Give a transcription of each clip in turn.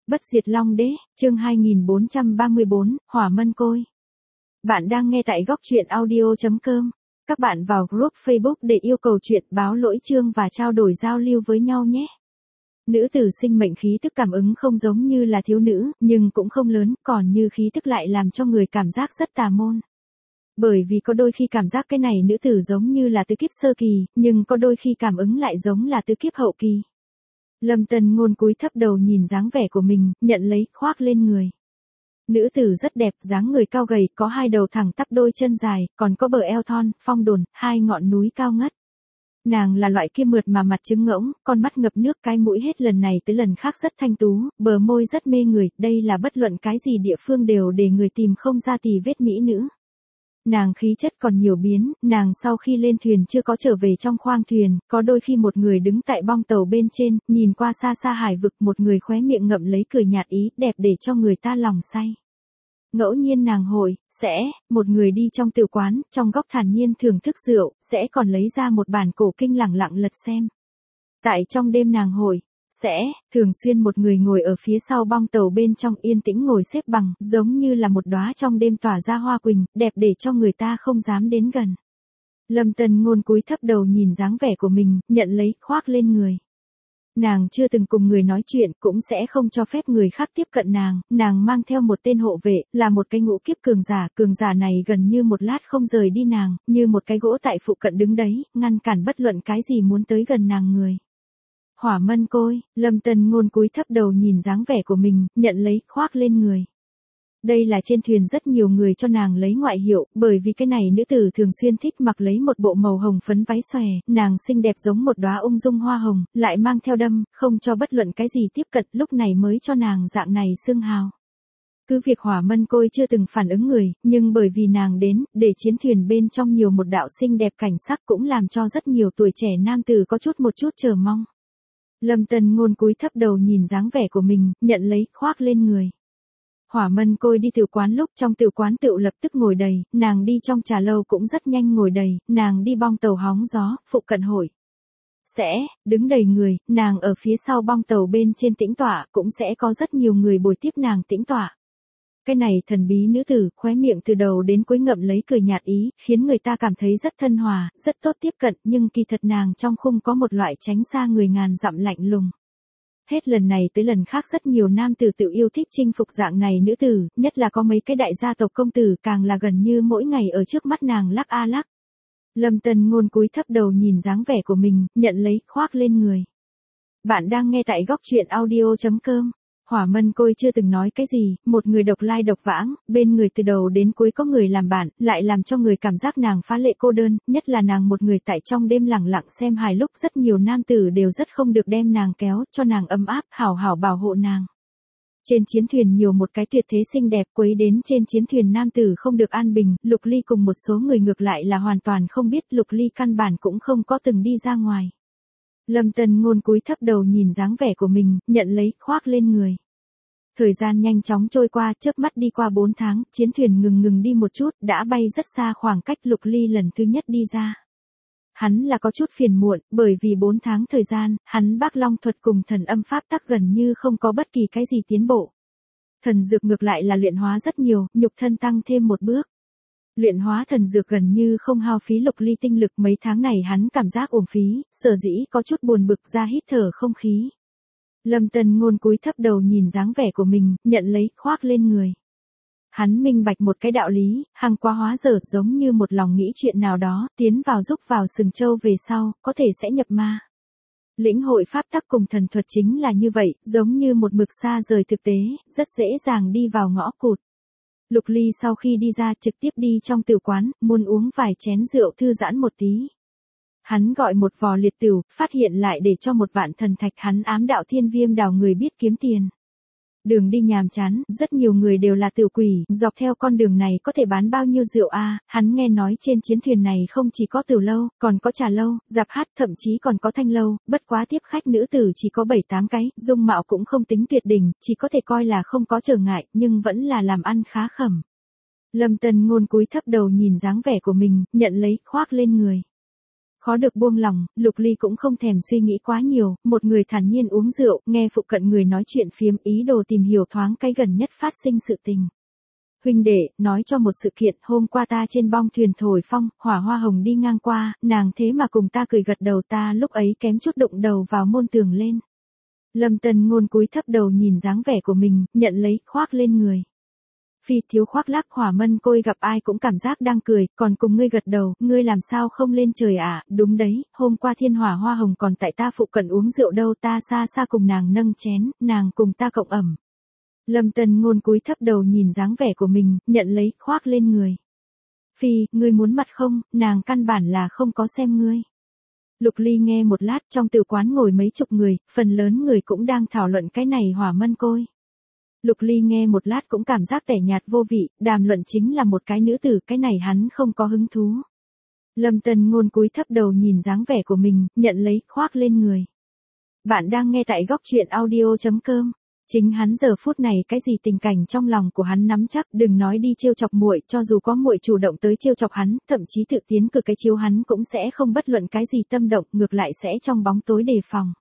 Bất diệt Long Đế, chương 2434, Hỏa Mân Côi. Bạn đang nghe tại góc truyện audio.com. Các bạn vào group Facebook để yêu cầu chuyện, báo lỗi chương và trao đổi giao lưu với nhau nhé. Nữ tử sinh mệnh khí tức cảm ứng không giống như là thiếu nữ, nhưng cũng không lớn, còn như khí tức lại làm cho người cảm giác rất tà môn. Bởi vì có đôi khi cảm giác cái này nữ tử giống như là tứ kiếp sơ kỳ, nhưng có đôi khi cảm ứng lại giống là tứ kiếp hậu kỳ. Lâm Tân Ngôn cúi thấp đầu nhìn dáng vẻ của mình, nhận lấy, khoác lên người. Nữ tử rất đẹp, dáng người cao gầy, có hai đầu thẳng tắp, đôi chân dài, còn có bờ eo thon, phong đồn, hai ngọn núi cao ngất. Nàng là loại kia mượt mà mặt trứng ngỗng, con mắt ngập nước, cái mũi hết lần này tới lần khác rất thanh tú, bờ môi rất mê người, đây là bất luận cái gì địa phương đều để người tìm không ra tì vết mỹ nữ. Nàng khí chất còn nhiều biến, nàng sau khi lên thuyền chưa có trở về trong khoang thuyền, có đôi khi một người đứng tại bong tàu bên trên, nhìn qua xa xa hải vực, một người khóe miệng ngậm lấy cười nhạt ý, đẹp để cho người ta lòng say. Ngẫu nhiên nàng hội, một người đi trong tiểu quán, trong góc thản nhiên thưởng thức rượu, sẽ còn lấy ra một bản cổ kinh lẳng lặng lật xem. Tại trong đêm nàng hội, thường xuyên một người ngồi ở phía sau bong tàu bên trong yên tĩnh ngồi xếp bằng, giống như là một đóa trong đêm tỏa ra hoa quỳnh, đẹp để cho người ta không dám đến gần. Lâm Tân Ngôn cúi thấp đầu nhìn dáng vẻ của mình, nhận lấy, khoác lên người. Nàng chưa từng cùng người nói chuyện, cũng sẽ không cho phép người khác tiếp cận nàng mang theo một tên hộ vệ, là một cái ngũ kiếp cường giả này gần như một lát không rời đi nàng, như một cái gỗ tại phụ cận đứng đấy, ngăn cản bất luận cái gì muốn tới gần nàng người. Hỏa Mân Côi, Lâm Tân Ngôn cúi thấp đầu nhìn dáng vẻ của mình, nhận lấy, khoác lên người. Đây là trên thuyền rất nhiều người cho nàng lấy ngoại hiệu, bởi vì cái này nữ tử thường xuyên thích mặc lấy một bộ màu hồng phấn váy xòe, nàng xinh đẹp giống một đóa ung dung hoa hồng, lại mang theo đâm, không cho bất luận cái gì tiếp cận, lúc này mới cho nàng dạng này xưng hào. Cứ việc Hỏa Mân Côi chưa từng phản ứng người, nhưng bởi vì nàng đến, để chiến thuyền bên trong nhiều một đạo xinh đẹp cảnh sắc cũng làm cho rất nhiều tuổi trẻ nam tử có một chút chờ mong. Lâm Tân Ngôn cúi thấp đầu nhìn dáng vẻ của mình, nhận lấy, khoác lên người. Hỏa Mân Côi đi tiểu quán lúc trong tiểu quán tựu lập tức ngồi đầy, nàng đi trong trà lâu cũng rất nhanh ngồi đầy, nàng đi bong tàu hóng gió, phụ cận hội. Đứng đầy người, nàng ở phía sau bong tàu bên trên tĩnh tọa, cũng sẽ có rất nhiều người bồi tiếp nàng tĩnh tọa. Cái này thần bí nữ tử, khóe miệng từ đầu đến cuối ngậm lấy cười nhạt ý, khiến người ta cảm thấy rất thân hòa, rất tốt tiếp cận, nhưng kỳ thật nàng trong khung có một loại tránh xa người ngàn dặm lạnh lùng. Hết lần này tới lần khác rất nhiều nam tử tự yêu thích chinh phục dạng này nữ tử, nhất là có mấy cái đại gia tộc công tử càng là gần như mỗi ngày ở trước mắt nàng lắc a lắc. Lâm Tân Ngôn cúi thấp đầu nhìn dáng vẻ của mình, nhận lấy, khoác lên người. Bạn đang nghe tại góc truyện audio.com. Hỏa Mân Côi chưa từng nói cái gì, một người độc lai độc vãng, bên người từ đầu đến cuối có người làm bạn, lại làm cho người cảm giác nàng phá lệ cô đơn, nhất là nàng một người tại trong đêm lặng lặng xem hài lúc rất nhiều nam tử đều rất không được đem nàng kéo, cho nàng ấm áp, hảo hảo bảo hộ nàng. Trên chiến thuyền nhiều một cái tuyệt thế xinh đẹp, quấy đến trên chiến thuyền nam tử không được an bình, Lục Ly cùng một số người ngược lại là hoàn toàn không biết, Lục Ly căn bản cũng không có từng đi ra ngoài. Lâm Tân Ngôn cúi thấp đầu nhìn dáng vẻ của mình, nhận lấy, khoác lên người. Thời gian nhanh chóng trôi qua, chớp mắt đi qua 4 tháng, chiến thuyền ngừng đi một chút, đã bay rất xa khoảng cách Lục Ly lần thứ nhất đi ra. Hắn là có chút phiền muộn, bởi vì 4 tháng thời gian, hắn Bác Long thuật cùng thần âm pháp tắc gần như không có bất kỳ cái gì tiến bộ. Thần dược ngược lại là luyện hóa rất nhiều, nhục thân tăng thêm một bước. Luyện hóa thần dược gần như không hao phí Lục Ly tinh lực, mấy tháng này hắn cảm giác uổng phí, sở dĩ có chút buồn bực ra hít thở không khí. Lâm Tân Ngôn cúi thấp đầu nhìn dáng vẻ của mình, nhận lấy, khoác lên người. Hắn minh bạch một cái đạo lý, hằng quá hóa dở, giống như một lòng nghĩ chuyện nào đó, tiến vào giúp vào sừng châu về sau, có thể sẽ nhập ma. Lĩnh hội pháp tắc cùng thần thuật chính là như vậy, giống như một mực xa rời thực tế, rất dễ dàng đi vào ngõ cụt. Lục Ly sau khi đi ra trực tiếp đi trong tiểu quán, muốn uống vài chén rượu thư giãn một tí. Hắn gọi một vò liệt tửu, phát hiện lại để cho một vạn thần thạch, hắn ám đạo Thiên Viêm đảo người biết kiếm tiền. Đường đi nhàm chán, rất nhiều người đều là tiểu quỷ, dọc theo con đường này có thể bán bao nhiêu rượu a? Hắn nghe nói trên chiến thuyền này không chỉ có tiểu lâu, còn có trà lâu, dạp hát, thậm chí còn có thanh lâu, bất quá tiếp khách nữ tử chỉ có 7-8 cái, dung mạo cũng không tính tuyệt đỉnh, chỉ có thể coi là không có trở ngại, nhưng vẫn là làm ăn khá khẩm. Lâm Tân Ngôn cúi thấp đầu nhìn dáng vẻ của mình, nhận lấy, khoác lên người. Khó được buông lòng, Lục Ly cũng không thèm suy nghĩ quá nhiều, một người thản nhiên uống rượu, nghe phụ cận người nói chuyện phiếm ý đồ tìm hiểu thoáng cái gần nhất phát sinh sự tình. Huynh đệ, nói cho một sự kiện, hôm qua ta trên bong thuyền thổi phong, Hỏa Hoa Hồng đi ngang qua, nàng thế mà cùng ta cười gật đầu, ta lúc ấy kém chút đụng đầu vào môn tường lên. Lâm Tân Ngôn cúi thấp đầu nhìn dáng vẻ của mình, nhận lấy, khoác lên người. Phi thiếu khoác lác, Hỏa Mân Côi gặp ai cũng cảm giác đang cười, còn cùng ngươi gật đầu, ngươi làm sao không lên trời à, đúng đấy, hôm qua Thiên Hỏa Hoa Hồng còn tại ta phụ cận uống rượu đâu, ta xa xa cùng nàng nâng chén, nàng cùng ta cộng ẩm. Lâm Tân Ngôn cúi thấp đầu nhìn dáng vẻ của mình, nhận lấy, khoác lên người. Phi, ngươi muốn mặt không, nàng căn bản là không có xem ngươi. Lục Ly nghe một lát, trong tử quán ngồi mấy chục người, phần lớn người cũng đang thảo luận cái này Hỏa Mân Côi. Lục Ly nghe một lát cũng cảm giác tẻ nhạt vô vị, đàm luận chính là một cái nữ tử, cái này hắn không có hứng thú. Lâm Tân Ngôn cúi thấp đầu nhìn dáng vẻ của mình, nhận lấy, khoác lên người. Bạn đang nghe tại góc truyện audio.com. Chính hắn giờ phút này cái gì tình cảnh trong lòng của hắn nắm chắc, đừng nói đi trêu chọc muội, cho dù có muội chủ động tới trêu chọc hắn, thậm chí tự tiến cử cái chiếu hắn cũng sẽ không bất luận cái gì tâm động, ngược lại sẽ trong bóng tối đề phòng.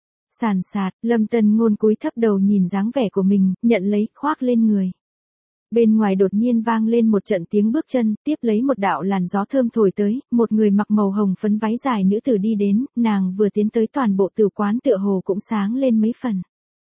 Sàn sạt, Lâm Tân Ngôn cúi thấp đầu nhìn dáng vẻ của mình, nhận lấy, khoác lên người. Bên ngoài đột nhiên vang lên một trận tiếng bước chân, tiếp lấy một đạo làn gió thơm thổi tới, một người mặc màu hồng phấn váy dài nữ tử đi đến, nàng vừa tiến tới toàn bộ tử quán tựa hồ cũng sáng lên mấy phần.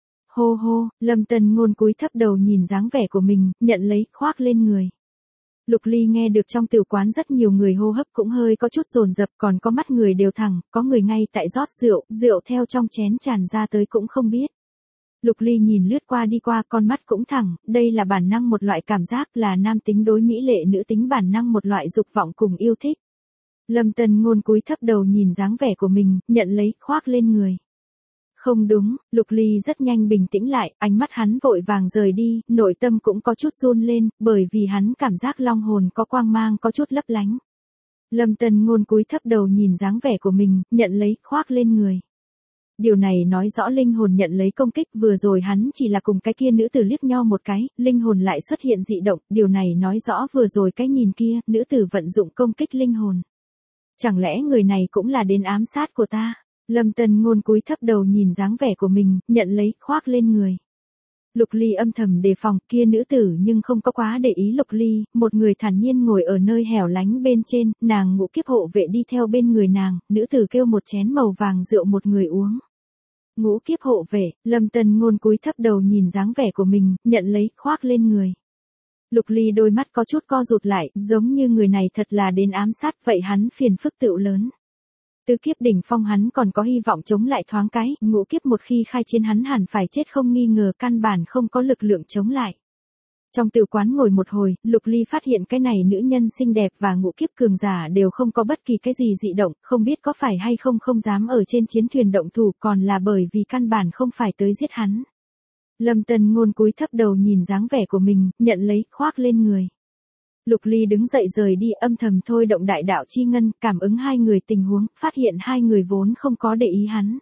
Hô hô, Lâm Tân Ngôn cúi thấp đầu nhìn dáng vẻ của mình, nhận lấy, khoác lên người. Lục Ly nghe được trong tử quán rất nhiều người hô hấp cũng hơi có chút dồn dập, còn có mắt người đều thẳng, có người ngay tại rót rượu, rượu theo trong chén tràn ra tới cũng không biết. Lục Ly nhìn lướt qua đi qua, con mắt cũng thẳng, đây là bản năng một loại cảm giác, là nam tính đối mỹ lệ nữ tính bản năng một loại dục vọng cùng yêu thích. Lâm Tân Ngôn cúi thấp đầu nhìn dáng vẻ của mình, nhận lấy, khoác lên người. Không đúng, Lục Ly rất nhanh bình tĩnh lại, ánh mắt hắn vội vàng rời đi, nội tâm cũng có chút run lên, bởi vì hắn cảm giác long hồn có quang mang có chút lấp lánh. Lâm Tân Ngôn cúi thấp đầu nhìn dáng vẻ của mình, nhận lấy, khoác lên người. Điều này nói rõ linh hồn nhận lấy công kích, vừa rồi hắn chỉ là cùng cái kia nữ tử liếc nhau một cái, linh hồn lại xuất hiện dị động, điều này nói rõ vừa rồi cái nhìn kia, nữ tử vận dụng công kích linh hồn. Chẳng lẽ người này cũng là đến ám sát của ta? Lâm Tân Ngôn cúi thấp đầu nhìn dáng vẻ của mình, nhận lấy, khoác lên người. Lục Ly âm thầm đề phòng, kia nữ tử nhưng không có quá để ý Lục Ly, một người thản nhiên ngồi ở nơi hẻo lánh bên trên, nàng ngũ kiếp hộ vệ đi theo bên người nàng, nữ tử kêu một chén màu vàng rượu một người uống. Ngũ kiếp hộ vệ, Lâm Tân Ngôn cúi thấp đầu nhìn dáng vẻ của mình, nhận lấy, khoác lên người. Lục Ly đôi mắt có chút co rụt lại, giống như người này thật là đến ám sát, vậy hắn phiền phức tựu lớn. Tứ kiếp đỉnh phong hắn còn có hy vọng chống lại thoáng cái, ngũ kiếp một khi khai chiến hắn hẳn phải chết không nghi ngờ, căn bản không có lực lượng chống lại. Trong tử quán ngồi một hồi, Lục Ly phát hiện cái này nữ nhân xinh đẹp và ngũ kiếp cường giả đều không có bất kỳ cái gì dị động, không biết có phải hay không dám ở trên chiến thuyền động thủ, còn là bởi vì căn bản không phải tới giết hắn. Lâm Tân Ngôn cúi thấp đầu nhìn dáng vẻ của mình, nhận lấy, khoác lên người. Lục Ly đứng dậy rời đi, âm thầm thôi động đại đạo chi ngân, cảm ứng hai người tình huống, phát hiện hai người vốn không có để ý hắn.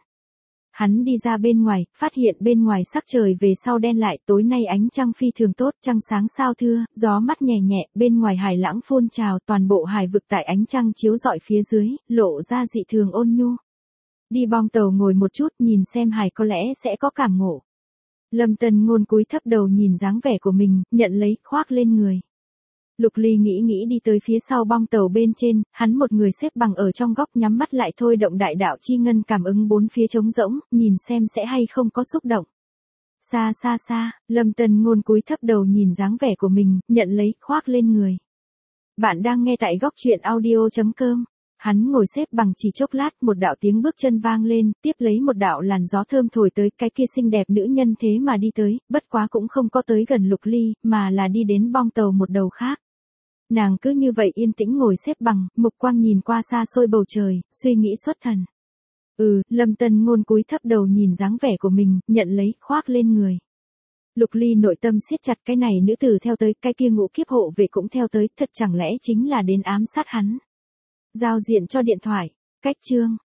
Hắn đi ra bên ngoài, phát hiện bên ngoài sắc trời về sau đen lại, tối nay ánh trăng phi thường tốt, trăng sáng sao thưa, gió mát nhẹ nhẹ, bên ngoài hải lãng phun trào, toàn bộ hải vực tại ánh trăng chiếu rọi phía dưới, lộ ra dị thường ôn nhu. Đi bong tàu ngồi một chút, nhìn xem hải có lẽ sẽ có cảm ngộ. Lâm Tân Ngôn cúi thấp đầu nhìn dáng vẻ của mình, nhận lấy, khoác lên người. Lục Ly nghĩ đi tới phía sau bong tàu bên trên, hắn một người xếp bằng ở trong góc nhắm mắt lại thôi động đại đạo chi ngân cảm ứng bốn phía trống rỗng, nhìn xem sẽ hay không có xúc động. Xa xa xa, Lâm Tân Ngôn cúi thấp đầu nhìn dáng vẻ của mình, nhận lấy, khoác lên người. Bạn đang nghe tại góc truyện audio.com. Hắn ngồi xếp bằng chỉ chốc lát, một đạo tiếng bước chân vang lên, tiếp lấy một đạo làn gió thơm thổi tới, cái kia xinh đẹp nữ nhân thế mà đi tới, bất quá cũng không có tới gần Lục Ly, mà là đi đến bong tàu một đầu khác. Nàng cứ như vậy yên tĩnh ngồi xếp bằng, mục quang nhìn qua xa xôi bầu trời, suy nghĩ xuất thần. Lâm Tân Ngôn cúi thấp đầu nhìn dáng vẻ của mình, nhận lấy, khoác lên người. Lục Ly nội tâm siết chặt, cái này nữ tử theo tới, cái kia ngũ kiếp hộ vệ cũng theo tới, thật chẳng lẽ chính là đến ám sát hắn. Giao diện cho điện thoại, cách chương.